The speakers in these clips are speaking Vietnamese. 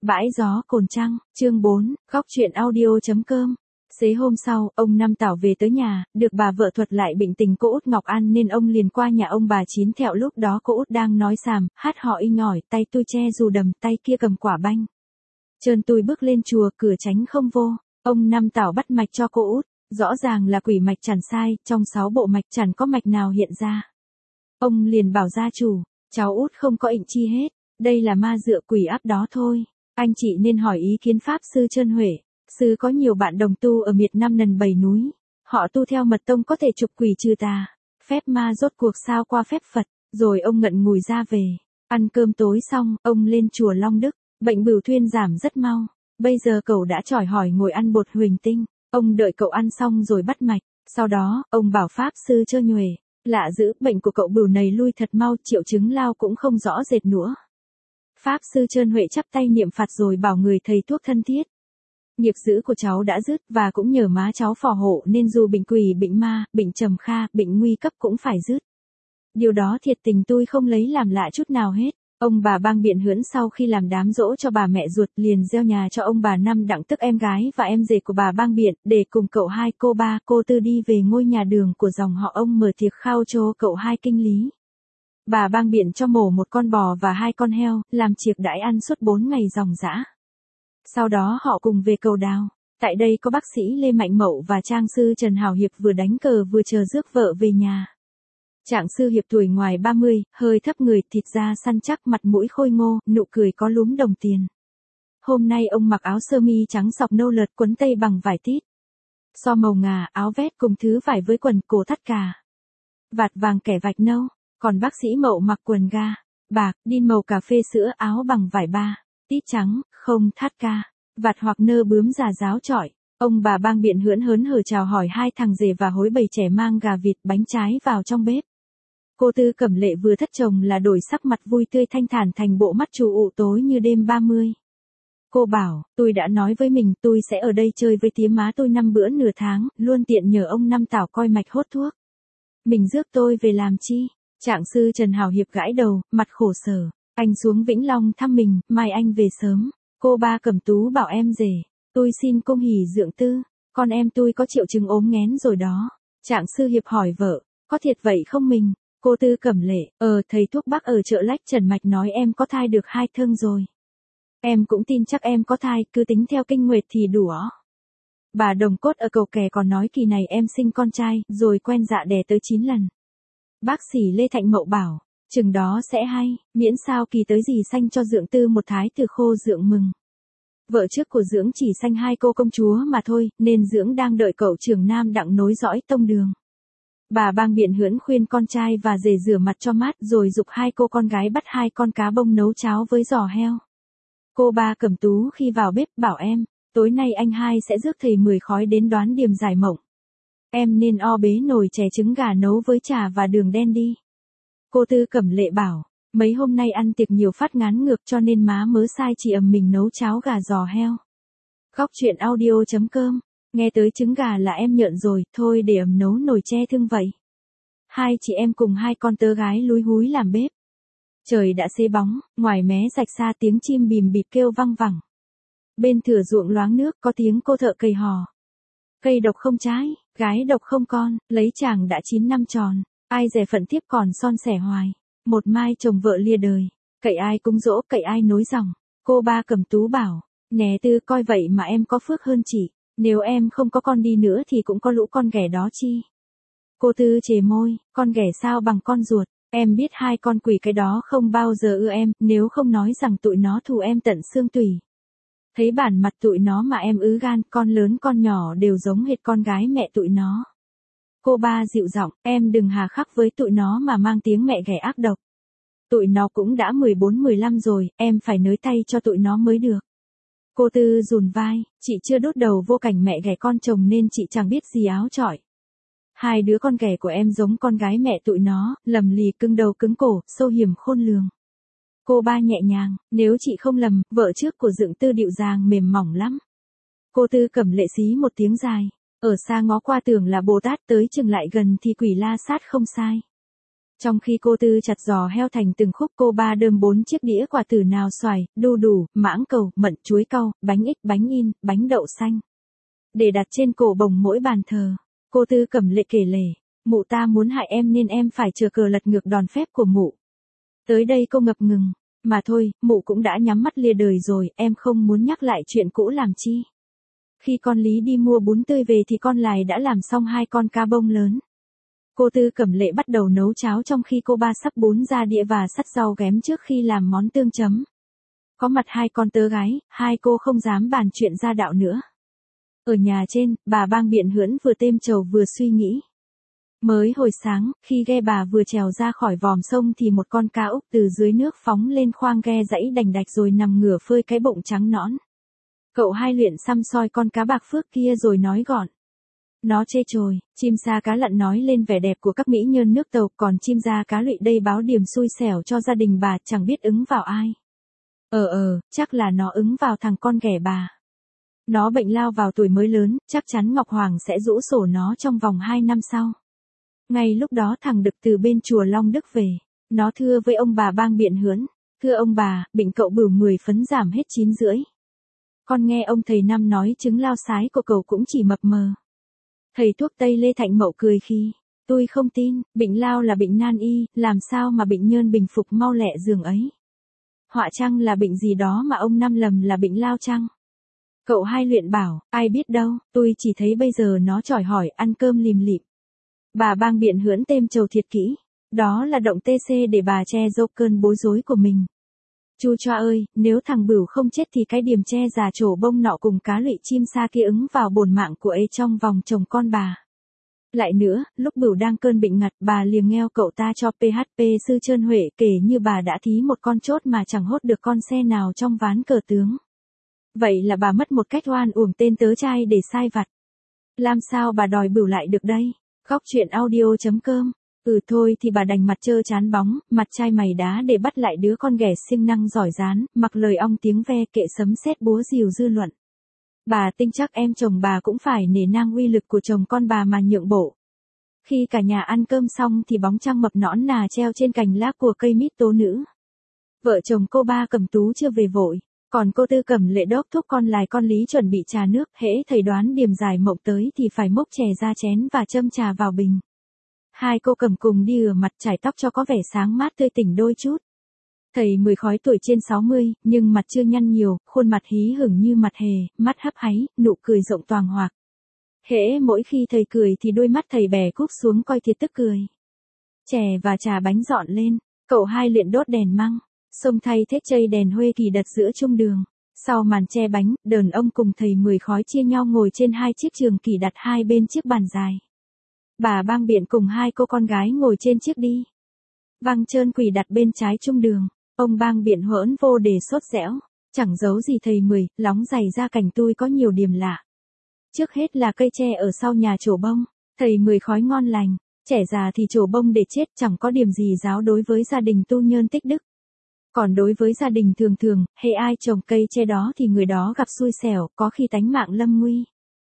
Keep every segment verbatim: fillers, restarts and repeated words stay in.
Bãi gió Cồn Trăng, chương bốn, góc truyện audio.com. Xế hôm sau, ông Năm Tảo về tới nhà, được bà vợ thuật lại bệnh tình cô út Ngọc An nên ông liền qua nhà ông bà Chín Thẹo. Lúc đó cô út đang nói xàm, hát họ inh ỏi, tay tôi che dù đầm, tay kia cầm quả banh. Trơn tôi bước lên chùa, cửa tránh không vô. Ông Năm Tảo bắt mạch cho cô út, rõ ràng là quỷ mạch chẳng sai, trong sáu bộ mạch chẳng có mạch nào hiện ra. Ông liền bảo gia chủ, cháu út không có ệnh chi hết, đây là ma dựa quỷ áp đó thôi. Anh chị nên hỏi ý kiến Pháp Sư Trơn Huệ. Sư có nhiều bạn đồng tu ở miệt Nam Nần Bảy Núi. Họ tu theo mật tông có thể trục quỷ trừ tà. Phép ma rốt cuộc sao qua phép Phật. Rồi ông ngận ngùi ra về. Ăn cơm tối xong, ông lên chùa Long Đức. Bệnh bửu thuyên giảm rất mau. Bây giờ cậu đã chỏi hỏi ngồi ăn bột huỳnh tinh. Ông đợi cậu ăn xong rồi bắt mạch. Sau đó, ông bảo Pháp Sư Trơn Huệ. Lạ dữ, bệnh của cậu bửu này lui thật mau, triệu chứng lao cũng không rõ rệt nữa. Pháp Sư Trơn Huệ chắp tay niệm Phật rồi bảo người thầy thuốc thân thiết. Nghiệp dữ của cháu đã dứt và cũng nhờ má cháu phò hộ nên dù bệnh quỷ, bệnh ma, bệnh trầm kha, bệnh nguy cấp cũng phải dứt. Điều đó thiệt tình tôi không lấy làm lạ chút nào hết. Ông bà Bang biện hưỡn sau khi làm đám giỗ cho bà mẹ ruột liền gieo nhà cho ông bà Năm Đặng tức em gái và em rể của bà Bang biện để cùng cậu hai cô ba cô tư đi về ngôi nhà đường của dòng họ ông mở tiệc khao cho cậu hai kinh lý. Bà Bang biện cho mổ một con bò và hai con heo, làm chiệc đãi ăn suốt bốn ngày ròng rã. Sau đó họ cùng về cầu đào. Tại đây có bác sĩ Lê Mạnh Mậu và trang sư Trần Hào Hiệp vừa đánh cờ vừa chờ rước vợ về nhà. Trạng sư Hiệp tuổi ngoài ba mươi, hơi thấp người, thịt da săn chắc, mặt mũi khôi ngô, nụ cười có lúm đồng tiền. Hôm nay ông mặc áo sơ mi trắng sọc nâu lợt quấn tây bằng vải tít. So màu ngà, áo vét cùng thứ vải với quần cổ thắt cà. Vạt vàng kẻ vạch nâu. Còn bác sĩ Mậu mặc quần ga, bạc, đin màu cà phê sữa, áo bằng vải ba, tít trắng, không thắt ca, vạt hoặc nơ bướm già giáo chọi. Ông bà Bang biện hưỡn hớn hở chào hỏi hai thằng rể và hối bầy trẻ mang gà vịt bánh trái vào trong bếp. Cô Tư Cẩm Lệ vừa thất chồng là đổi sắc mặt vui tươi thanh thản thành bộ mắt trù ụ tối như đêm ba mươi. Cô bảo, tôi đã nói với mình tôi sẽ ở đây chơi với tía má tôi năm bữa nửa tháng, luôn tiện nhờ ông Năm Tảo coi mạch hốt thuốc. Mình rước tôi về làm chi? Trạng sư Trần Hào Hiệp gãi đầu, mặt khổ sở. Anh xuống Vĩnh Long thăm mình, mai anh về sớm. Cô ba Cẩm Tú bảo em rể, tôi xin cung hỉ dượng tư, con em tôi có triệu chứng ốm nghén rồi đó. Trạng sư Hiệp hỏi vợ, có thiệt vậy không mình? Cô Tư Cẩm Lệ, ờ thầy thuốc bắc ở chợ Lách Trần Mạch nói em có thai được hai thương rồi. Em cũng tin chắc em có thai, cứ tính theo kinh nguyệt thì đủ. Bà Đồng Cốt ở Cầu Kè còn nói kỳ này em sinh con trai, rồi quen dạ đẻ tới chín lần. Bác sĩ Lê Thạnh Mậu bảo, chừng đó sẽ hay, miễn sao kỳ tới gì sanh cho dượng tư một thái tử khô dượng mừng. Vợ trước của dưỡng chỉ sanh hai cô công chúa mà thôi, nên dưỡng đang đợi cậu trưởng Nam Đặng nối dõi tông đường. Bà Bang biện hưỡn khuyên con trai và rể rửa mặt cho mát rồi giục hai cô con gái bắt hai con cá bông nấu cháo với giò heo. Cô ba Cẩm Tú khi vào bếp bảo em, tối nay anh hai sẽ rước thầy mười khói đến đoán điềm giải mộng. Em nên o bế nồi chè trứng gà nấu với trà và đường đen đi. Cô Tư Cẩm Lệ bảo, mấy hôm nay ăn tiệc nhiều phát ngán ngược cho nên má mớ sai chị ầm mình nấu cháo gà giò heo. Góc truyện audio.com, nghe tới trứng gà là em nhợn rồi, thôi để ầm nấu nồi tre thương vậy. Hai chị em cùng hai con tớ gái lúi húi làm bếp. Trời đã xế bóng, ngoài mé rạch xa tiếng chim bìm bịp kêu văng vẳng. Bên thửa ruộng loáng nước có tiếng cô thợ cây hò. Cây độc không trái, gái độc không con, lấy chàng đã chín năm tròn, ai dè phận tiếp còn son sẻ hoài. Một mai chồng vợ lia đời, cậy ai cúng dỗ, cậy ai nối dòng. Cô ba Cẩm Tú bảo, nè Tư coi vậy mà em có phước hơn chị, nếu em không có con đi nữa thì cũng có lũ con ghẻ đó chi. Cô Tư chề môi, con ghẻ sao bằng con ruột, em biết hai con quỷ cái đó không bao giờ ưa em, nếu không nói rằng tụi nó thù em tận xương tủy. Thấy bản mặt tụi nó mà em ứ gan, con lớn con nhỏ đều giống hệt con gái mẹ tụi nó. Cô ba dịu giọng, em đừng hà khắc với tụi nó mà mang tiếng mẹ ghẻ ác độc. Tụi nó cũng đã mười bốn mười lăm rồi, em phải nới tay cho tụi nó mới được. Cô Tư rùn vai, chị chưa đốt đầu vô cảnh mẹ ghẻ con chồng nên chị chẳng biết gì áo chọi. Hai đứa con ghẻ của em giống con gái mẹ tụi nó, lầm lì cứng đầu cứng cổ, sâu hiểm khôn lường. Cô ba nhẹ nhàng, nếu chị không lầm, vợ trước của dượng tư điệu dàng mềm mỏng lắm. Cô Tư Cẩm Lệ xí một tiếng dài, ở xa ngó qua tưởng là Bồ Tát, tới chừng lại gần thì quỷ La Sát không sai. Trong khi cô Tư chặt giò heo thành từng khúc, cô Ba đơm bốn chiếc đĩa quả tử nào xoài, đu đủ, mãng cầu, mận, chuối cau, bánh ít, bánh in, bánh đậu xanh. Để đặt trên cổ bồng mỗi bàn thờ. Cô Tư Cẩm Lệ kể lể, mụ ta muốn hại em nên em phải chờ cờ lật ngược đòn phép của mụ. Tới đây cô ngập ngừng, mà thôi, mụ cũng đã nhắm mắt lìa đời rồi, em không muốn nhắc lại chuyện cũ làm chi. Khi con Lý đi mua bún tươi về thì con Lài đã làm xong hai con cá bông lớn. Cô Tư Cẩm Lệ bắt đầu nấu cháo trong khi cô Ba sắp bún ra đĩa và sắt rau ghém trước khi làm món tương chấm. Có mặt hai con tớ gái, hai cô không dám bàn chuyện gia đạo nữa. Ở nhà trên, bà Bang Biện Hưỡn vừa têm trầu vừa suy nghĩ. Mới hồi sáng, khi ghe bà vừa trèo ra khỏi vòm sông thì một con cá úc từ dưới nước phóng lên khoang ghe dãy đành đạch rồi nằm ngửa phơi cái bụng trắng nõn. Cậu Hai luyện xăm soi con cá bạc phước kia rồi nói gọn. Nó chê chồi, chim sa cá lặn nói lên vẻ đẹp của các mỹ nhân nước tàu, còn chim sa cá lụy đây báo điểm xui xẻo cho gia đình bà, chẳng biết ứng vào ai. Ờ ờ, chắc là nó ứng vào thằng con ghẻ bà. Nó bệnh lao vào tuổi mới lớn, chắc chắn Ngọc Hoàng sẽ rũ sổ nó trong vòng hai năm sau. Ngay lúc đó thằng Đực từ bên chùa Long Đức về, nó thưa với ông bà Bang Biện Hưỡn, thưa ông bà, bệnh cậu bửu mười phấn giảm hết chín rưỡi. Con nghe ông thầy Năm nói chứng lao sái của cậu cũng chỉ mập mờ. Thầy thuốc Tây Lê Thạnh Mậu cười khi, tôi không tin, bệnh lao là bệnh nan y, làm sao mà bệnh nhơn bình phục mau lẹ giường ấy. Họa chăng là bệnh gì đó mà ông Năm lầm là bệnh lao chăng? Cậu Hai luyện bảo, ai biết đâu, tôi chỉ thấy bây giờ nó chỏi hỏi ăn cơm lìm lịm. Bà Bang Biện Hưỡn têm trầu thiệt kỹ, đó là động tê xê để bà che giấu cơn bối rối của mình. Chu choa ơi, nếu thằng Bửu không chết thì cái điểm che già trổ bông nọ cùng cá lụy chim sa kia ứng vào bổn mạng của ấy trong vòng chồng con bà. Lại nữa, lúc Bửu đang cơn bệnh ngặt, bà liềm ngheo cậu ta cho pê hát pê sư Trơn Huệ kể như bà đã thí một con chốt mà chẳng hốt được con xe nào trong ván cờ tướng. Vậy là bà mất một cách oan uổng tên tớ trai để sai vặt. Làm sao bà đòi Bửu lại được đây? Góc truyện audio chấm com. Ừ thôi thì bà đành mặt trơ chán bóng, mặt chai mày đá để bắt lại đứa con ghẻ siêng năng giỏi gián, mặc lời ong tiếng ve kệ sấm sét búa rìu dư luận. Bà tin chắc em chồng bà cũng phải nể nang uy lực của chồng con bà mà nhượng bộ. Khi cả nhà ăn cơm xong thì bóng trăng mập nõn nà treo trên cành lá của cây mít tố nữ. Vợ chồng cô Ba Cẩm Tú chưa về vội, còn cô Tư Cẩm Lệ đốc thúc con Lài con Lý chuẩn bị trà nước, hễ thầy đoán điểm giải mộng tới thì phải mốc chè ra chén và châm trà vào bình. Hai cô Cẩm cùng đi rửa mặt chải tóc cho có vẻ sáng mát tươi tỉnh đôi chút. Thầy Mười Khói tuổi trên sáu mươi, nhưng mặt chưa nhăn nhiều, khuôn mặt hí hửng như mặt hề, mắt hấp háy, nụ cười rộng toàng hoạc. Hễ mỗi khi thầy cười thì đôi mắt thầy bè cúp xuống coi thiệt tức cười. Chè và trà bánh dọn lên, cậu Hai luyện đốt đèn măng, xông thay thết chây đèn huê kỳ đặt giữa trung đường. Sau màn che bánh, đờn ông cùng thầy Mười Khói chia nhau ngồi trên hai chiếc trường kỳ đặt hai bên chiếc bàn dài. Bà Bang Biện cùng hai cô con gái ngồi trên chiếc đi văng trơn quỳ đặt bên trái trung đường. Ông Bang Biện hỡn vô đề sốt dẻo, chẳng giấu gì thầy Mười, lóng giày ra cảnh tôi có nhiều điểm lạ. Trước hết là cây tre ở sau nhà trổ bông, thầy Mười Khói ngon lành, trẻ già thì trổ bông để chết chẳng có điểm gì giáo đối với gia đình tu nhơn tích đức. Còn đối với gia đình thường thường, hễ ai trồng cây tre đó thì người đó gặp xui xẻo, có khi tánh mạng lâm nguy.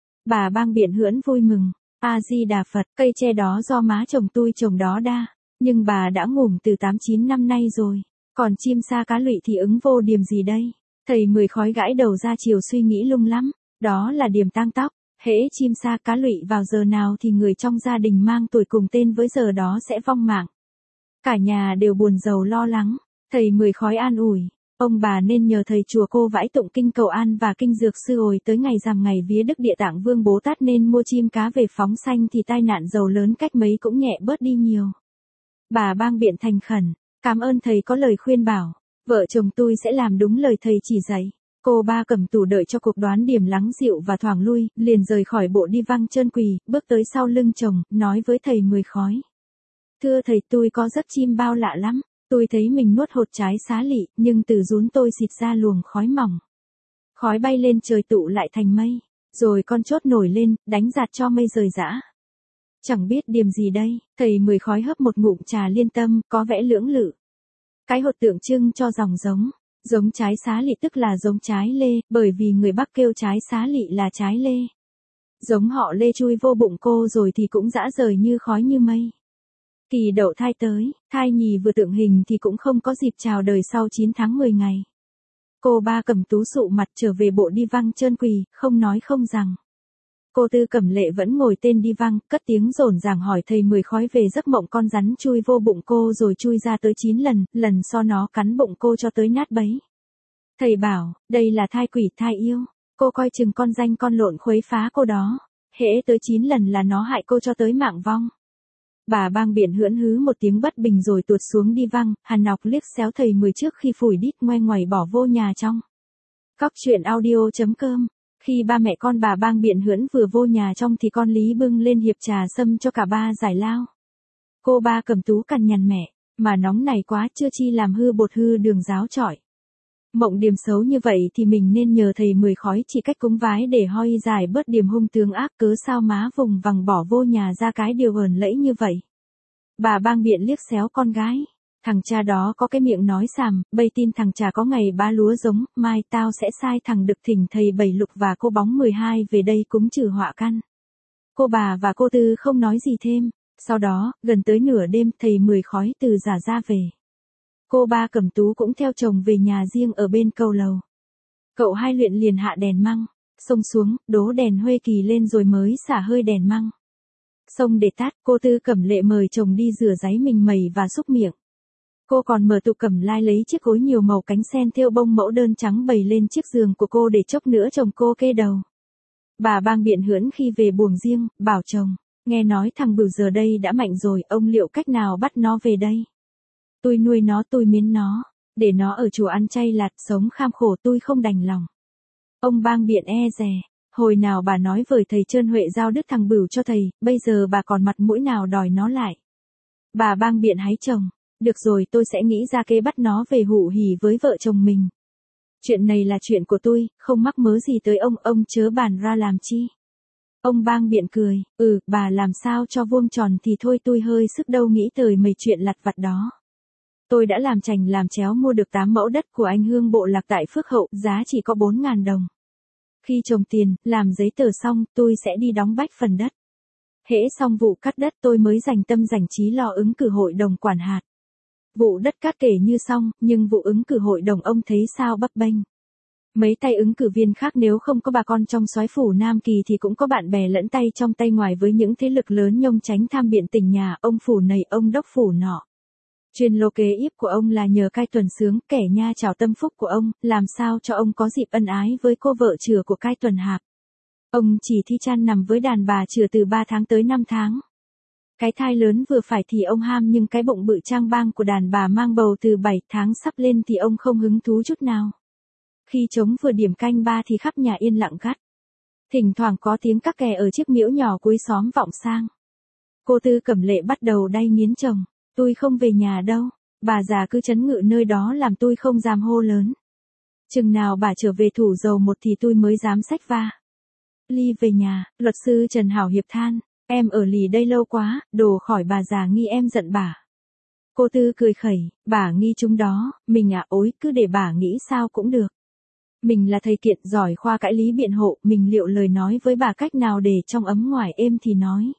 Bà Bang Biện hưỡn vui mừng. A Di Đà Phật, cây tre đó do má chồng tôi trồng đó đa, nhưng bà đã ngủm từ tám chín năm nay rồi, còn chim sa cá lụy thì ứng vô điểm gì đây? Thầy Mười Khói gãi đầu ra chiều suy nghĩ lung lắm, đó là điểm tang tóc, hễ chim sa cá lụy vào giờ nào thì người trong gia đình mang tuổi cùng tên với giờ đó sẽ vong mạng. Cả nhà đều buồn rầu lo lắng, thầy Mười Khói an ủi. Ông bà nên nhờ thầy chùa cô vãi tụng kinh cầu an và kinh dược sư hồi tới ngày rằm ngày vía Đức Địa Tạng Vương Bố Tát nên mua chim cá về phóng sanh thì tai nạn dầu lớn cách mấy cũng nhẹ bớt đi nhiều. Bà Bang Biện thành khẩn, cảm ơn thầy có lời khuyên bảo, vợ chồng tôi sẽ làm đúng lời thầy chỉ dạy. Cô Ba Cẩm Tú đợi cho cuộc đoán điểm lắng dịu và thoảng lui, liền rời khỏi bộ đi văng trơn quỳ, bước tới sau lưng chồng, nói với thầy Mười Khói. Thưa thầy, tôi có giấc chim bao lạ lắm. Tôi thấy mình nuốt hột trái xá lị, nhưng từ rún tôi xịt ra luồng khói mỏng. Khói bay lên trời tụ lại thành mây, rồi con chốt nổi lên, đánh giạt cho mây rời rã. Chẳng biết điểm gì đây, thầy Mười Khói hớp một ngụm trà liên tâm, có vẻ lưỡng lự. Cái hột tượng trưng cho dòng giống, giống trái xá lị tức là giống trái lê, bởi vì người Bắc kêu trái xá lị là trái lê. Giống họ lê chui vô bụng cô rồi thì cũng dã rời như khói như mây. Kỳ đậu thai tới, thai nhì vừa tượng hình thì cũng không có dịp chào đời sau chín tháng mười ngày. Cô ba Cẩm Tú sụ mặt trở về bộ đi văng trơn quỳ, không nói không rằng. Cô Tư Cẩm Lệ vẫn ngồi tên đi văng, cất tiếng rồn ràng hỏi thầy Mười Khói về giấc mộng con rắn chui vô bụng cô rồi chui ra tới chín lần, lần sau nó cắn bụng cô cho tới nát bấy. Thầy bảo, đây là thai quỷ thai yêu, cô coi chừng con danh con lộn khuấy phá cô đó, hễ tới chín lần là nó hại cô cho tới mạng vong. Bà Bang Biện hưỡn hứ một tiếng bất bình rồi tuột xuống đi văng, Hàn Nọc liếc xéo thầy Mười trước khi phủi đít ngoe ngoẩy bỏ vô nhà trong. Cóc truyện audio chấm com. Khi ba mẹ con bà Bang Biện hưỡn vừa vô nhà trong thì con Lý bưng lên hiệp trà sâm cho cả ba giải lao. Cô ba Cẩm Tú cằn nhằn mẹ, mà nóng này quá chưa chi làm hư bột hư đường giáo trọi. Mộng điềm xấu như vậy thì mình nên nhờ thầy Mười Khói chỉ cách cúng vái để hoi giải bớt điềm hung tướng ác, cớ sao má vùng vằng bỏ vô nhà ra cái điều ờn lẫy như vậy. Bà Bang Biện liếc xéo con gái. Thằng cha đó có cái miệng nói xàm, bây tin thằng cha có ngày ba lúa giống, mai tao sẽ sai thằng Đực thỉnh thầy Bảy Lục và cô Bóng mười hai về đây cúng trừ họa căn. Cô bà và cô Tư không nói gì thêm, sau đó, gần tới nửa đêm thầy Mười Khói từ Giả ra về. Cô ba Cẩm Tú cũng theo chồng về nhà riêng ở bên cầu lầu. Cậu hai luyện liền hạ đèn măng, xông xuống, đố đèn Huê Kỳ lên rồi mới xả hơi đèn măng. Xông để tát, cô Tư Cẩm Lệ mời chồng đi rửa ráy mình mẩy và xúc miệng. Cô còn mở tủ cẩm lai lấy chiếc gối nhiều màu cánh sen thêu bông mẫu đơn trắng bày lên chiếc giường của cô để chốc nữa chồng cô kê đầu. Bà Bang Biện hưỡn khi về buồng riêng, bảo chồng, nghe nói thằng Bửu giờ đây đã mạnh rồi, ông liệu cách nào bắt nó về đây? Tôi nuôi nó, tôi miến nó, để nó ở chùa ăn chay lạt sống kham khổ tôi không đành lòng. Ông Bang Biện e dè, hồi nào bà nói với thầy Trơn Huệ giao đứt thằng Bửu cho thầy, bây giờ bà còn mặt mũi nào đòi nó lại. Bà Bang Biện hái chồng, được rồi tôi sẽ nghĩ ra kế bắt nó về hụ hỉ với vợ chồng mình. Chuyện này là chuyện của tôi, không mắc mớ gì tới ông, ông chớ bàn ra làm chi. Ông Bang Biện cười, ừ, bà làm sao cho vuông tròn thì thôi tôi hơi sức đâu nghĩ tới mấy chuyện lặt vặt đó. Tôi đã làm chành làm chéo mua được tám mẫu đất của anh Hương Bộ Lạc tại Phước Hậu, giá chỉ có bốn ngàn đồng. Khi trồng tiền, làm giấy tờ xong, tôi sẽ đi đóng bách phần đất. Hễ xong vụ cắt đất tôi mới dành tâm dành trí lo ứng cử hội đồng quản hạt. Vụ đất cát kể như xong, nhưng vụ ứng cử hội đồng ông thấy sao bấp bênh. Mấy tay ứng cử viên khác nếu không có bà con trong soái phủ Nam Kỳ thì cũng có bạn bè lẫn tay trong tay ngoài với những thế lực lớn nhông tránh tham biện tỉnh nhà, ông phủ này ông đốc phủ nọ. Chuyên lô kế yếp của ông là nhờ Cai Tuần Sướng, kẻ nha chào tâm phúc của ông, làm sao cho ông có dịp ân ái với cô vợ chửa của Cai Tuần Hạp. Ông chỉ thi chan nằm với đàn bà chửa từ ba tháng tới năm tháng. Cái thai lớn vừa phải thì ông ham nhưng cái bụng bự trang bang của đàn bà mang bầu từ bảy tháng sắp lên thì ông không hứng thú chút nào. Khi trống vừa điểm canh ba thì khắp nhà yên lặng gắt. Thỉnh thoảng có tiếng các kè ở chiếc miễu nhỏ cuối xóm vọng sang. Cô Tư Cẩm Lệ bắt đầu đay nghiến chồng, tôi không về nhà đâu, bà già cứ trấn ngự nơi đó làm tôi không dám hô lớn. Chừng nào bà trở về thủ dầu một thì tôi mới dám xách va. Ly về nhà, luật sư Trần Hảo Hiệp than. Em ở lì đây lâu quá, đồ khỏi bà già nghi em giận bà. Cô Tư cười khẩy, bà nghi chúng đó, mình à ối cứ để bà nghĩ sao cũng được. Mình là thầy kiện giỏi khoa cãi lý biện hộ, mình liệu lời nói với bà cách nào để trong ấm ngoài êm thì nói.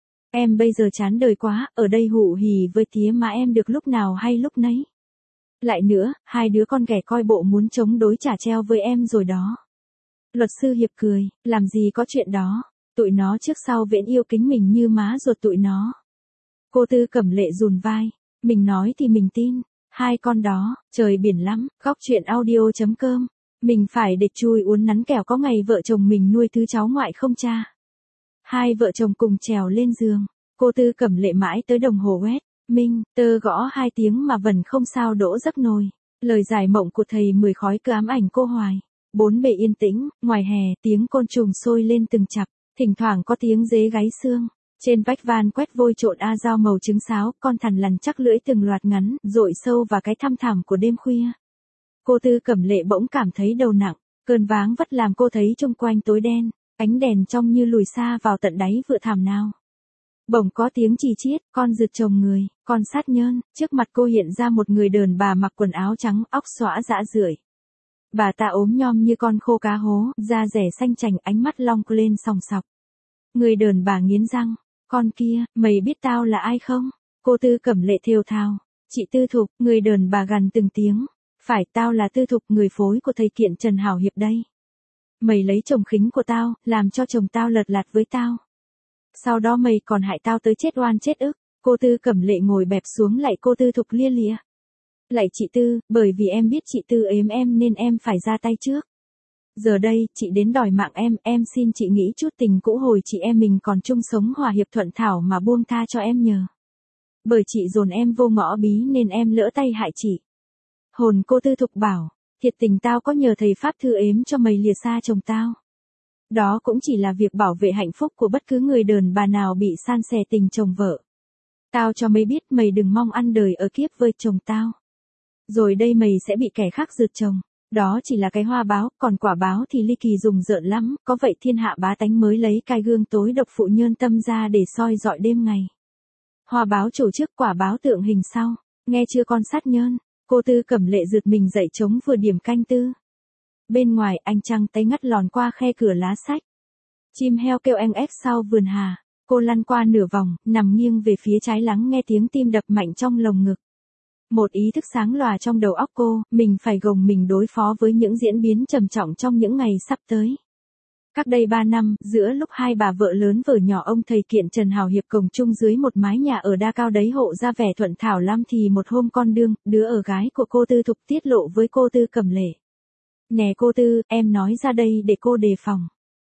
Em bây giờ chán đời quá, ở đây hụ hỉ với tía má em được lúc nào hay lúc nấy. Lại nữa, hai đứa con ghẻ coi bộ muốn chống đối trả treo với em rồi đó. Luật sư Hiệp cười, làm gì có chuyện đó. Tụi nó trước sau vẫn yêu kính mình như má ruột tụi nó. Cô Tư Cẩm Lệ rùn vai, mình nói thì mình tin, hai con đó, trời biển lắm, góc truyện audio chấm com, mình phải để chui uốn nắn kẻo có ngày vợ chồng mình nuôi thứ cháu ngoại không cha. Hai vợ chồng cùng trèo lên giường, cô Tư Cẩm Lệ mãi tới đồng hồ quét, minh, tơ gõ hai tiếng mà vẫn không sao đỗ giấc nồi. Lời giải mộng của thầy Mười Khói cứ ám ảnh cô hoài. Bốn bề yên tĩnh, ngoài hè tiếng côn trùng sôi lên từng chặp. Thỉnh thoảng có tiếng dế gáy xương, trên vách van quét vôi trộn a dao màu trứng sáo, con thằn lằn chắc lưỡi từng loạt ngắn, dội sâu vào cái thăm thẳm của đêm khuya. Cô Tư Cẩm Lệ bỗng cảm thấy đầu nặng, cơn váng vất làm cô thấy chung quanh tối đen, ánh đèn trong như lùi xa vào tận đáy vựa thảm nào. Bỗng có tiếng chì chiết, con rượt chồng người, con sát nhơn, trước mặt cô hiện ra một người đàn bà mặc quần áo trắng, óc xõa rã rượi. Bà ta ốm nhom như con khô cá hố, da rẻ xanh chành, ánh mắt long lên sòng sọc. Người đàn bà nghiến răng, con kia, mày biết tao là ai không? Cô Tư Cẩm Lệ thều thào, chị Tư Thục, người đờn bà gằn từng tiếng, phải tao là Tư Thục người phối của thầy Kiện Trần Hảo Hiệp đây. Mày lấy chồng khính của tao, làm cho chồng tao lật lạt với tao. Sau đó mày còn hại tao tới chết oan chết ức. Cô Tư Cẩm Lệ ngồi bẹp xuống lạy cô Tư Thục lia lịa. Lạy chị Tư, bởi vì em biết chị Tư ếm em nên em phải ra tay trước. Giờ đây, chị đến đòi mạng em, em xin chị nghĩ chút tình cũ hồi chị em mình còn chung sống hòa hiệp thuận thảo mà buông tha cho em nhờ. Bởi chị dồn em vô ngõ bí nên em lỡ tay hại chị. Hồn cô Tư Thục bảo, thiệt tình tao có nhờ thầy Pháp thư ếm cho mày lìa xa chồng tao. Đó cũng chỉ là việc bảo vệ hạnh phúc của bất cứ người đờn bà nào bị san sẻ tình chồng vợ. Tao cho mày biết mày đừng mong ăn đời ở kiếp với chồng tao. Rồi đây mày sẽ bị kẻ khác rượt chồng. Đó chỉ là cái hoa báo, còn quả báo thì ly kỳ dùng rợn lắm, có vậy thiên hạ bá tánh mới lấy cái gương tối độc phụ nhơn tâm ra để soi dọi đêm ngày. Hoa báo trổ trước, quả báo tượng hình sau, nghe chưa con sát nhơn. Cô Tư Cẩm Lệ rượt mình dậy trống vừa điểm canh tư. Bên ngoài ánh trăng tấy ngắt lòn qua khe cửa lá sách. Chim heo kêu eng ép sau vườn hà. Cô lăn qua nửa vòng, nằm nghiêng về phía trái lắng nghe tiếng tim đập mạnh trong lồng ngực. Một ý thức sáng lòa trong đầu óc cô, mình phải gồng mình đối phó với những diễn biến trầm trọng trong những ngày sắp tới. Cách đây ba năm, giữa lúc hai bà vợ lớn vợ nhỏ ông thầy Kiện Trần Hảo Hiệp cùng chung dưới một mái nhà ở đa cao đấy hộ ra vẻ thuận thảo lắm thì một hôm con đương, đứa ở gái của cô Tư Thục tiết lộ với cô Tư Cẩm Lệ. Nè cô Tư, em nói ra đây để cô đề phòng.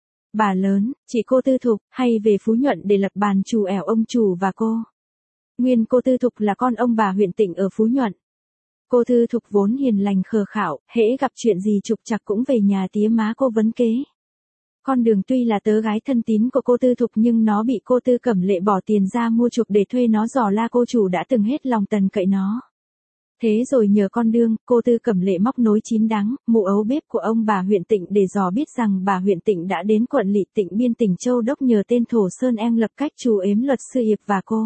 Bà lớn, chị cô Tư Thục, hay về Phú Nhuận để lập bàn trù ẻo ông chủ và cô. Nguyên cô Tư Thục là con ông bà huyện Tịnh ở Phú Nhuận. Cô Tư Thục vốn hiền lành khờ khảo, hễ gặp chuyện gì trục trặc cũng về nhà tía má cô vấn kế. Con Đường tuy là tớ gái thân tín của cô Tư Thục nhưng nó bị cô Tư Cẩm Lệ bỏ tiền ra mua chuộc để thuê nó dò la cô chủ đã từng hết lòng tần cậy nó. Thế rồi nhờ con Đương, cô Tư Cẩm Lệ móc nối chín đắng, mụ ấu bếp của ông bà huyện Tịnh để dò biết rằng bà huyện Tịnh đã đến quận Lỵ Tịnh Biên tỉnh Châu Đốc nhờ tên Thổ Sơn Eng lập cách trù ếm luật sư Hiệp và cô.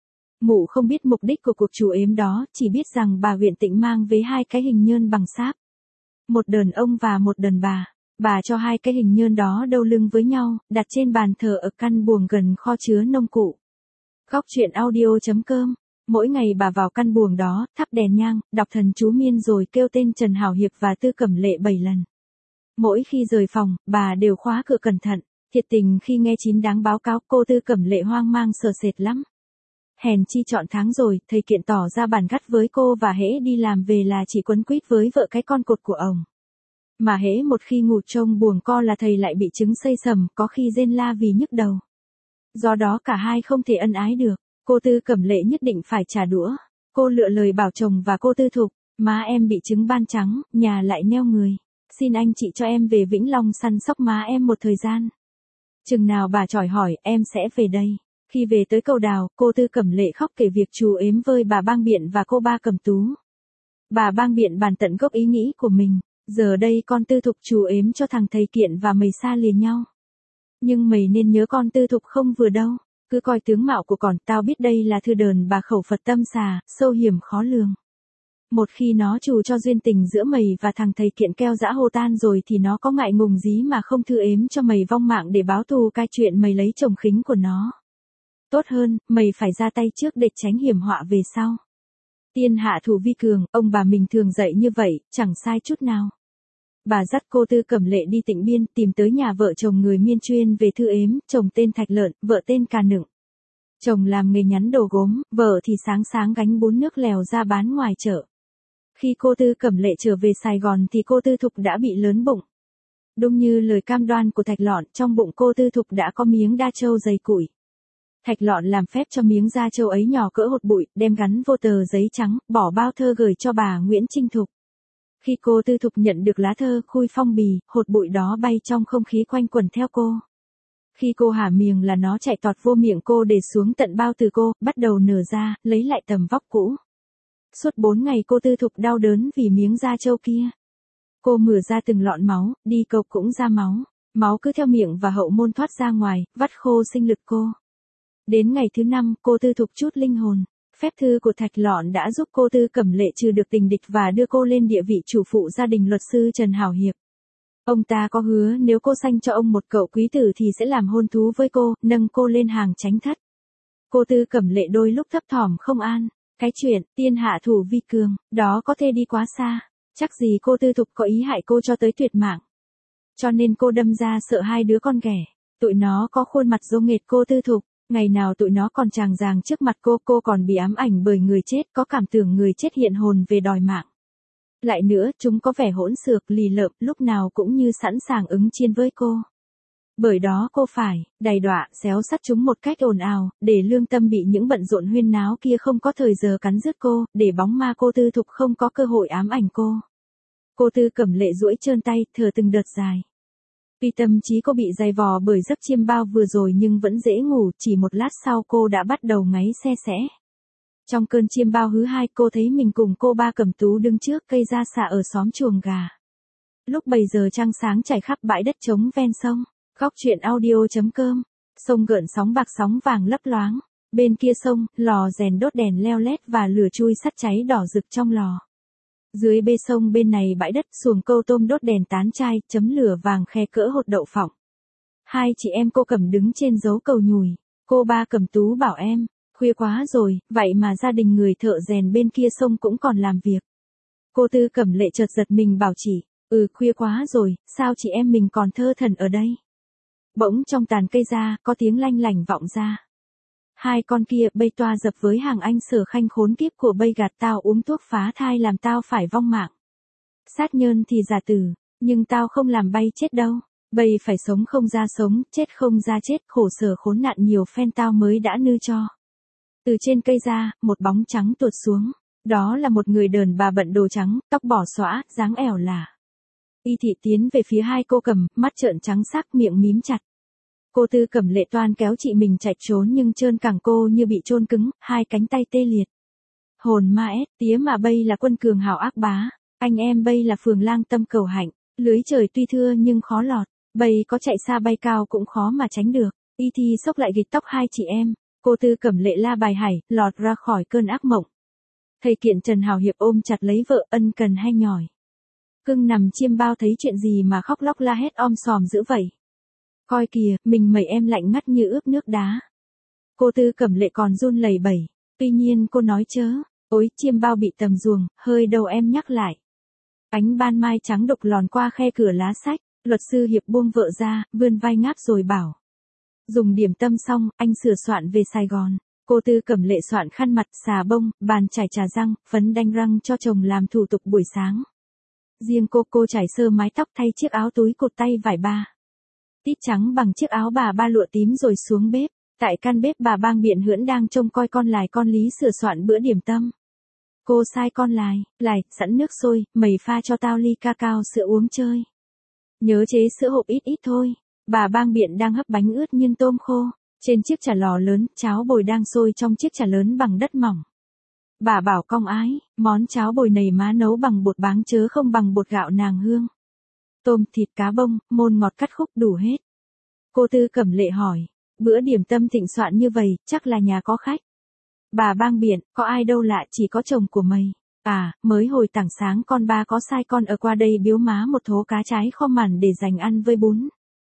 Mụ không biết mục đích của cuộc trù ếm đó, chỉ biết rằng bà huyện Tịnh mang với hai cái hình nhơn bằng sáp. Một đờn ông và một đờn bà. Bà cho hai cái hình nhơn đó đâu lưng với nhau, đặt trên bàn thờ ở căn buồng gần kho chứa nông cụ. Góc truyện audio chấm com. Mỗi ngày bà vào căn buồng đó, thắp đèn nhang, đọc thần chú miên rồi kêu tên Trần Hảo Hiệp và Tư Cẩm Lệ bảy lần. Mỗi khi rời phòng, bà đều khóa cửa cẩn thận. Thiệt tình khi nghe chín đáng báo cáo, cô Tư Cẩm Lệ hoang mang sợ sệt lắm. Hèn chi chọn tháng rồi, thầy Kiện tỏ ra bản gắt với cô và hễ đi làm về là chỉ quấn quýt với vợ cái con cột của ông. Mà hễ một khi ngủ trông buồng co là thầy lại bị chứng xây sầm, có khi rên la vì nhức đầu. Do đó cả hai không thể ân ái được. Cô Tư Cẩm Lệ nhất định phải trả đũa. Cô lựa lời bảo chồng và cô Tư Thục, má em bị chứng ban trắng, nhà lại neo người. Xin anh chị cho em về Vĩnh Long săn sóc má em một thời gian. Chừng nào bà chỏi hỏi, em sẽ về đây. Khi về tới cầu đào, cô Tư Cẩm Lệ khóc kể việc trù ếm với bà Bang Biện và cô Ba Cẩm Tú. Bà Bang Biện bàn tận gốc ý nghĩ của mình. Giờ đây con Tư Thục trù ếm cho thằng thầy Kiện và mày xa lìa nhau. Nhưng mày nên nhớ con Tư Thục không vừa đâu. Cứ coi tướng mạo của còn, tao biết đây là thư đờn bà khẩu Phật tâm xà, sâu hiểm khó lường. Một khi nó trù cho duyên tình giữa mày và thằng thầy Kiện keo dã hô tan rồi thì nó có ngại ngùng gì mà không thư ếm cho mày vong mạng để báo thù cái chuyện mày lấy chồng khính của nó. Tốt hơn, mày phải ra tay trước để tránh hiểm họa về sau. Tiên hạ thủ vi cường, ông bà mình thường dạy như vậy, chẳng sai chút nào. Bà dắt cô Tư Cẩm Lệ đi Tịnh Biên, tìm tới nhà vợ chồng người Miên chuyên về thư ếm, chồng tên Thạch Lợn, vợ tên Cà Nựng. Chồng làm nghề nhắn đồ gốm, vợ thì sáng sáng gánh bún nước lèo ra bán ngoài chợ. Khi cô Tư Cẩm Lệ trở về Sài Gòn thì cô Tư Thục đã bị lớn bụng. Đúng như lời cam đoan của Thạch Lọn, trong bụng cô Tư Thục đã có miếng đa châu dày củi. Thạch Lọn làm phép cho miếng da châu ấy nhỏ cỡ hột bụi, đem gắn vô tờ giấy trắng, bỏ bao thơ gửi cho bà Nguyễn Trinh Thục. Khi cô Tư Thục nhận được lá thơ, khui phong bì, hột bụi đó bay trong không khí quanh quẩn theo cô. Khi cô há miệng là nó chạy tọt vô miệng cô để xuống tận bao từ cô, bắt đầu nở ra, lấy lại tầm vóc cũ. Suốt bốn ngày cô Tư Thục đau đớn vì miếng da trâu kia. Cô mửa ra từng lọn máu, đi cộc cũng ra máu. Máu cứ theo miệng và hậu môn thoát ra ngoài, vắt khô sinh lực cô. Đến ngày thứ năm, cô Tư Thục chút linh hồn. Phép thư của Thạch Lọn đã giúp cô Tư Cẩm Lệ trừ được tình địch và đưa cô lên địa vị chủ phụ gia đình luật sư Trần Hảo Hiệp. Ông ta có hứa nếu cô sanh cho ông một cậu quý tử thì sẽ làm hôn thú với cô, nâng cô lên hàng chánh thất. Cô Tư Cẩm Lệ đôi lúc thấp thỏm không an, cái chuyện tiên hạ thủ vi cường, đó có thể đi quá xa, chắc gì cô Tư Thục có ý hại cô cho tới tuyệt mạng. Cho nên cô đâm ra sợ hai đứa con ghẻ, tụi nó có khuôn mặt giống nghệt cô Tư Thục, ngày nào tụi nó còn tràng ràng trước mặt cô, cô còn bị ám ảnh bởi người chết, có cảm tưởng người chết hiện hồn về đòi mạng. Lại nữa, chúng có vẻ hỗn xược, lì lợm, lúc nào cũng như sẵn sàng ứng chiến với cô. Bởi đó cô phải, đày đọa, xéo sắt chúng một cách ồn ào, để lương tâm bị những bận rộn huyên náo kia không có thời giờ cắn rứt cô, để bóng ma cô Tư Thục không có cơ hội ám ảnh cô. Cô Tư Cẩm Lệ duỗi trơn tay, thở từng đợt dài. Tuy tâm trí cô bị dày vò bởi giấc chiêm bao vừa rồi nhưng vẫn dễ ngủ, chỉ một lát sau cô đã bắt đầu ngáy se sẽ. Trong cơn chiêm bao thứ hai cô thấy mình cùng cô Ba Cẩm Tú đứng trước cây gia xạ ở xóm Chuồng Gà. Lúc bấy giờ trăng sáng trải khắp bãi đất trống ven sông. Góc truyện audio chấm com. Sông gợn sóng bạc sóng vàng lấp loáng. Bên kia sông, lò rèn đốt đèn leo lét và lửa chui sắt cháy đỏ rực trong lò. Dưới bê sông bên này bãi đất xuồng câu tôm đốt đèn tán chai, chấm lửa vàng khe cỡ hột đậu phộng. Hai chị em cô Cẩm đứng trên dấu cầu nhùi. Cô Ba Cẩm Tú bảo em, khuya quá rồi, vậy mà gia đình người thợ rèn bên kia sông cũng còn làm việc. Cô Tư Cẩm Lệ chợt giật mình bảo chị, ừ khuya quá rồi, sao chị em mình còn thơ thẩn ở đây? Bỗng trong tàn cây ra, có tiếng lanh lảnh vọng ra. Hai con kia, bây toa dập với hàng anh Sở Khanh khốn kiếp của bây gạt tao uống thuốc phá thai làm tao phải vong mạng. Sát nhơn thì giả tử, nhưng tao không làm bay chết đâu. Bây phải sống không ra sống, chết không ra chết, khổ sở khốn nạn nhiều phen tao mới đã nư cho. Từ trên cây ra, một bóng trắng tuột xuống. Đó là một người đờn bà bận đồ trắng, tóc bỏ xõa, dáng ẻo lả. Y thị tiến về phía hai cô Cẩm, mắt trợn trắng sắc, miệng mím chặt. Cô Tư Cẩm Lệ toan kéo chị mình chạy trốn nhưng trơn cẳng cô như bị chôn cứng, hai cánh tay tê liệt. Hồn ma ét, tía mà bây là quân cường hào ác bá, anh em bây là phường lang tâm cầu hạnh, lưới trời tuy thưa nhưng khó lọt, bây có chạy xa bay cao cũng khó mà tránh được. Y thi xốc lại gịch tóc hai chị em, cô Tư Cẩm Lệ la bài hải, lọt ra khỏi cơn ác mộng. Thầy Kiện Trần hào hiệp ôm chặt lấy vợ, ân cần hay nhỏi. Cưng nằm chiêm bao thấy chuyện gì mà khóc lóc la hét om sòm dữ vậy? Coi kìa, mình mẩy em lạnh ngắt như ướp nước đá. Cô Tư Cẩm Lệ còn run lẩy bẩy, tuy nhiên cô nói chớ, ôi chiêm bao bị tầm ruồng, hơi đầu em nhắc lại. Ánh ban mai trắng đục lòn qua khe cửa lá sách, luật sư hiệp buông vợ ra, vươn vai ngáp rồi bảo. Dùng điểm tâm xong, anh sửa soạn về Sài Gòn. Cô Tư Cẩm Lệ soạn khăn mặt, xà bông, bàn chải trà răng, phấn đanh răng cho chồng làm thủ tục buổi sáng. Riêng cô cô trải sơ mái tóc thay chiếc áo túi cột tay vải ba. Tít trắng bằng chiếc áo bà ba lụa tím rồi xuống bếp. Tại căn bếp bà Bang Biện Hưỡn đang trông coi con Lài con Lý sửa soạn bữa điểm tâm. Cô sai con Lài, Lài, sẵn nước sôi, mày pha cho tao ly ca cao sữa uống chơi. Nhớ chế sữa hộp ít ít thôi. Bà Bang Biện đang hấp bánh ướt nhân tôm khô. Trên chiếc chả lò lớn, cháo bồi đang sôi trong chiếc chả lớn bằng đất mỏng. Bà bảo cong ái, món cháo bồi này má nấu bằng bột báng chớ không bằng bột gạo nàng hương. Tôm, thịt, cá bông, môn ngọt cắt khúc đủ hết. Cô Tư Cẩm Lệ hỏi, bữa điểm tâm thịnh soạn như vậy, chắc là nhà có khách. Bà Bang Biện, có ai đâu lạ, chỉ có chồng của mày. À, mới hồi tảng sáng con ba có sai con ở qua đây biếu má một thố cá trái kho mằn để dành ăn với bún.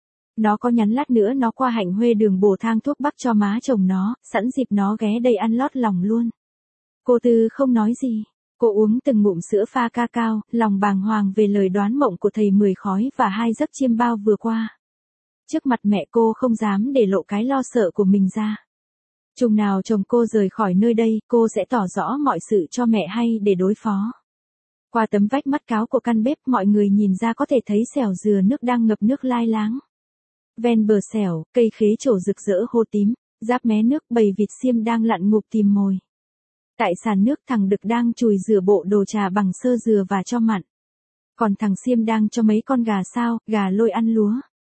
Nó có nhắn lát nữa nó qua Hạnh Huê đường bổ thang thuốc bắc cho má chồng nó, sẵn dịp nó ghé đây ăn lót lòng luôn. Cô Tư không nói gì. Cô uống từng ngụm sữa pha ca cao, lòng bàng hoàng về lời đoán mộng của thầy Mười Khói và hai giấc chiêm bao vừa qua. Trước mặt mẹ cô không dám để lộ cái lo sợ của mình ra. Chừng nào chồng cô rời khỏi nơi đây, cô sẽ tỏ rõ mọi sự cho mẹ hay để đối phó. Qua tấm vách mắt cáo của căn bếp mọi người nhìn ra có thể thấy xẻo dừa nước đang ngập nước lai láng. Ven bờ xẻo, cây khế trổ rực rỡ hô tím, giáp mé nước bầy vịt xiêm đang lặn ngụp tìm mồi. Tại sàn nước thằng Đực đang chùi rửa bộ đồ trà bằng sơ dừa và cho mặn. Còn thằng Xiêm đang cho mấy con gà sao, gà lôi ăn lúa.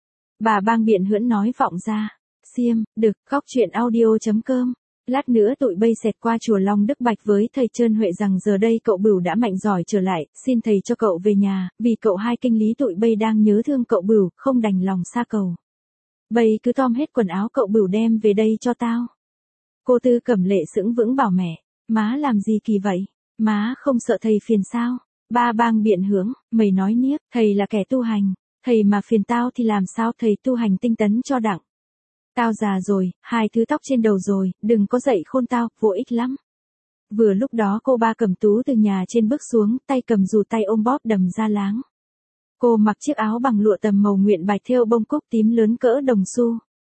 Bà Bang Biện Hưỡn nói vọng ra. Xiêm, Đực, góc truyện audio chấm com. Lát nữa tụi bây xẹt qua chùa Long Đức Bạch với thầy Trơn Huệ rằng giờ đây cậu Bửu đã mạnh giỏi trở lại, xin thầy cho cậu về nhà, vì cậu hai kinh lý tụi bây đang nhớ thương cậu Bửu, không đành lòng xa cầu. Bây cứ tom hết quần áo cậu Bửu đem về đây cho tao. Cô Tư Cẩm Lệ sững vững bảo mẹ, má làm gì kỳ vậy? Má không sợ thầy phiền sao? Ba Bang Biện Hướng, mày nói niếc, thầy là kẻ tu hành, thầy mà phiền tao thì làm sao thầy tu hành tinh tấn cho đặng. Tao già rồi, hai thứ tóc trên đầu rồi, đừng có dậy khôn tao, vô ích lắm. Vừa lúc đó cô ba Cẩm Tú từ nhà trên bước xuống, tay cầm dù tay ôm bóp đầm ra láng. Cô mặc chiếc áo bằng lụa tầm màu nguyện bạch thêu bông cúc tím lớn cỡ đồng xu.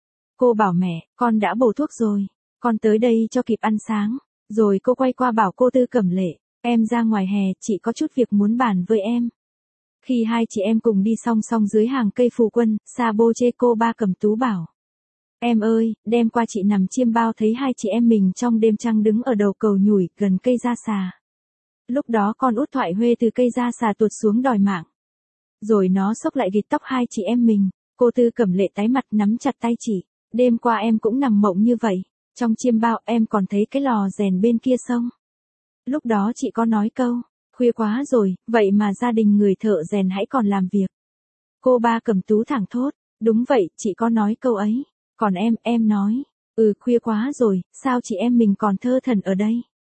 Cô bảo mẹ, con đã bổ thuốc rồi, con tới đây cho kịp ăn sáng. Rồi cô quay qua bảo cô Tư Cẩm Lệ, em ra ngoài hè, chị có chút việc muốn bàn với em. Khi hai chị em cùng đi song song dưới hàng cây phù quân, xa bô chê cô ba Cẩm Tú bảo. Em ơi, đêm qua chị nằm chiêm bao thấy hai chị em mình trong đêm trăng đứng ở đầu cầu nhủi, gần cây gia xà. Lúc đó con út Thoại Huê từ cây gia xà tuột xuống đòi mạng. Rồi nó xốc lại ghịt tóc hai chị em mình, cô Tư Cẩm Lệ tái mặt nắm chặt tay chị. Đêm qua em cũng nằm mộng như vậy, trong chiêm bao em còn thấy cái lò rèn bên kia sông. Lúc đó chị có nói câu, khuya quá rồi, vậy mà gia đình người thợ rèn hãy còn làm việc. Cô ba Cẩm Tú thẳng thốt, đúng vậy, chị có nói câu ấy. Còn em, em nói, ừ khuya quá rồi, sao chị em mình còn thơ thẩn ở đây?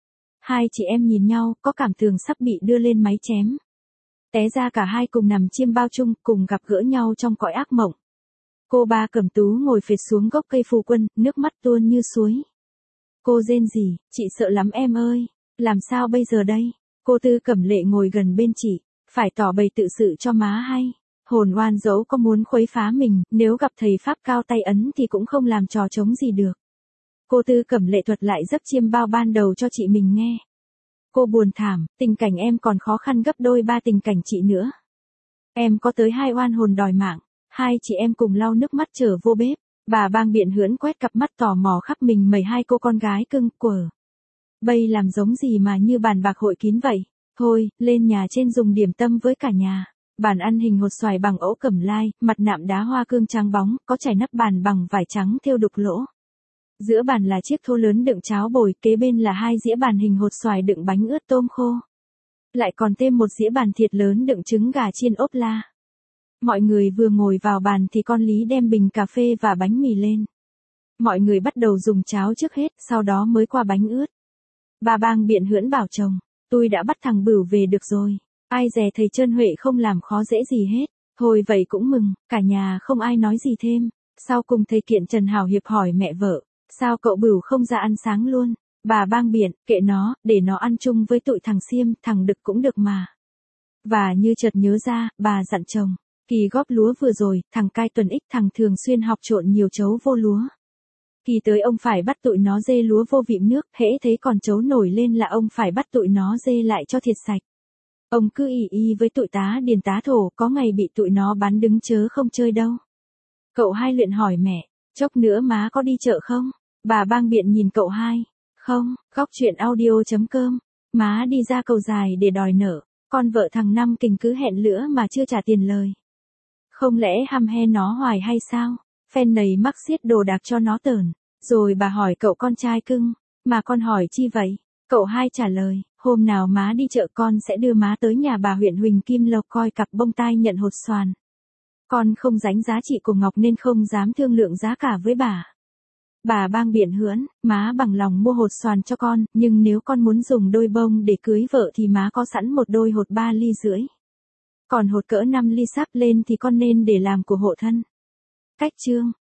Hai chị em nhìn nhau, có cảm tưởng sắp bị đưa lên máy chém. Té ra cả hai cùng nằm chiêm bao chung, cùng gặp gỡ nhau trong cõi ác mộng. Cô ba Cẩm Tú ngồi phệt xuống gốc cây phù quân, nước mắt tuôn như suối. Cô rên rỉ, chị sợ lắm em ơi, làm sao bây giờ đây? Cô Tư Cẩm Lệ ngồi gần bên chị, phải tỏ bày tự sự cho má hay. Hồn oan dẫu có muốn khuấy phá mình, nếu gặp thầy Pháp cao tay ấn thì cũng không làm trò trống gì được. Cô Tư Cẩm Lệ thuật lại giấc chiêm bao ban đầu cho chị mình nghe. Cô buồn thảm, tình cảnh em còn khó khăn gấp đôi ba tình cảnh chị nữa. Em có tới hai oan hồn đòi mạng, hai chị em cùng lau nước mắt trở vô bếp. Bà Bang Biện Hưỡn quét cặp mắt tò mò khắp mình mẩy hai cô con gái cưng quở. Bây làm giống gì mà như bàn bạc hội kín vậy? Thôi, lên nhà trên dùng điểm tâm với cả nhà. Bàn ăn hình hột xoài bằng ỗ cẩm lai, mặt nạm đá hoa cương trắng bóng, có trải nắp bàn bằng vải trắng thêu đục lỗ. Giữa bàn là chiếc thố lớn đựng cháo bồi, kế bên là hai dĩa bàn hình hột xoài đựng bánh ướt tôm khô. Lại còn thêm một dĩa bàn thiệt lớn đựng trứng gà chiên ốp la. Mọi người vừa ngồi vào bàn thì con Lý đem bình cà phê và bánh mì lên. Mọi người bắt đầu dùng cháo trước hết, sau đó mới qua bánh ướt. Bà Bang Biện Hưỡn bảo chồng, tôi đã bắt thằng Bửu về được rồi. Ai dè thầy Trơn Huệ không làm khó dễ gì hết. Thôi vậy cũng mừng, cả nhà không ai nói gì thêm. Sau cùng thầy Kiện Trần Hảo Hiệp hỏi mẹ vợ, sao cậu Bửu không ra ăn sáng luôn? Bà Bang Biện, kệ nó, để nó ăn chung với tụi thằng Xiêm, thằng Đực cũng được mà. Và như chợt nhớ ra, bà dặn chồng, kỳ góp lúa vừa rồi, thằng Cai Tuần Ích thằng thường xuyên học trộn nhiều chấu vô lúa. Kỳ tới ông phải bắt tụi nó dê lúa vô vịm nước, hễ thấy còn chấu nổi lên là ông phải bắt tụi nó dê lại cho thiệt sạch. Ông cứ ì y với tụi tá điền tá thổ, có ngày bị tụi nó bắn đứng chớ không chơi đâu. Cậu hai luyện hỏi mẹ, chốc nữa má có đi chợ không? Bà Bang Biện nhìn cậu hai, không, góc chuyện audio chấm com, má đi ra cầu dài để đòi nợ, con vợ thằng Năm Kình cứ hẹn lữa mà chưa trả tiền lời. Không lẽ hăm he nó hoài hay sao? Phen nầy mắc xiết đồ đạc cho nó tởn. Rồi bà hỏi cậu con trai cưng, mà con hỏi chi vậy? Cậu hai trả lời, hôm nào má đi chợ con sẽ đưa má tới nhà bà huyện Huỳnh Kim Lộc coi cặp bông tai nhận hột xoàn. Con không ránh giá trị của ngọc nên không dám thương lượng giá cả với bà. Bà Bang Biện Hưỡn, má bằng lòng mua hột xoàn cho con, nhưng nếu con muốn dùng đôi bông để cưới vợ thì má có sẵn một đôi hột ba ly rưỡi. Còn hột cỡ năm ly sắp lên thì con nên để làm của hộ thân. Cách chương